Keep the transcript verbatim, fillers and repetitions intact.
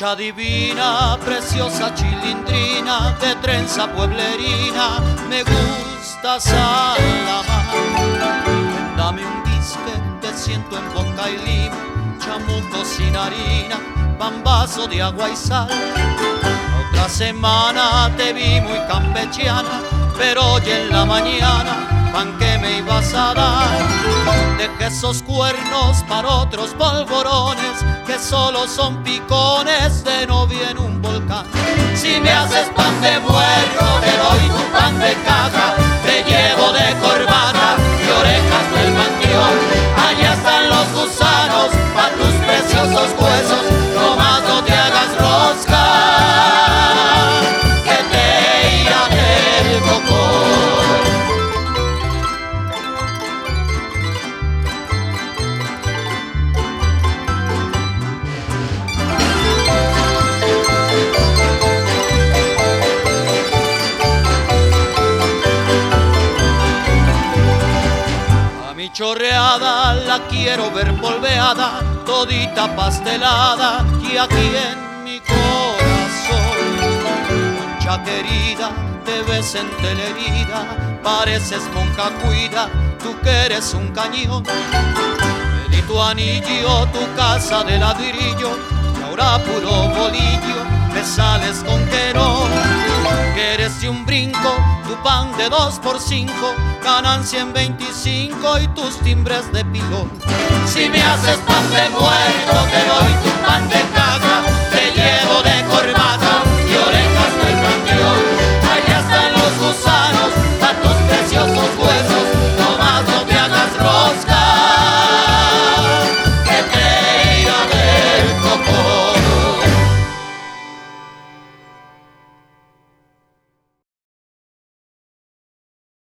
Muchacha divina, preciosa chilindrina, de trenza pueblerina, me gusta Salamar. Dame un disque, te siento en boca y lima, chamuco sin harina, bambazo de agua y sal. Otra semana te vi muy campechiana, pero hoy en la mañana, pan que me ibas a dar. Dejé esos cuernos para otros polvorones, que solo son picones de novia en un volcán. Si me haces pan de muerto, te doy tu pan de caja, te llevo de corbata y orejas del panteón. Allá están los gusanos, pa' tus preciosos huesos, nomás no te hagas rosca, que te irá del cocor. Chorreada, la quiero ver polveada, todita pastelada, y aquí en mi corazón. Concha querida, te ves entelerida, pareces monja cuida, tú que eres un cañón. Me di tu anillo, tu casa de ladrillo, y ahora puro bolillo, me sales con que no. Que eres de un brinco, tu pan de dos por cinco, ganancia en veinticinco y tus timbres de pilón. Si me haces pan de muerto,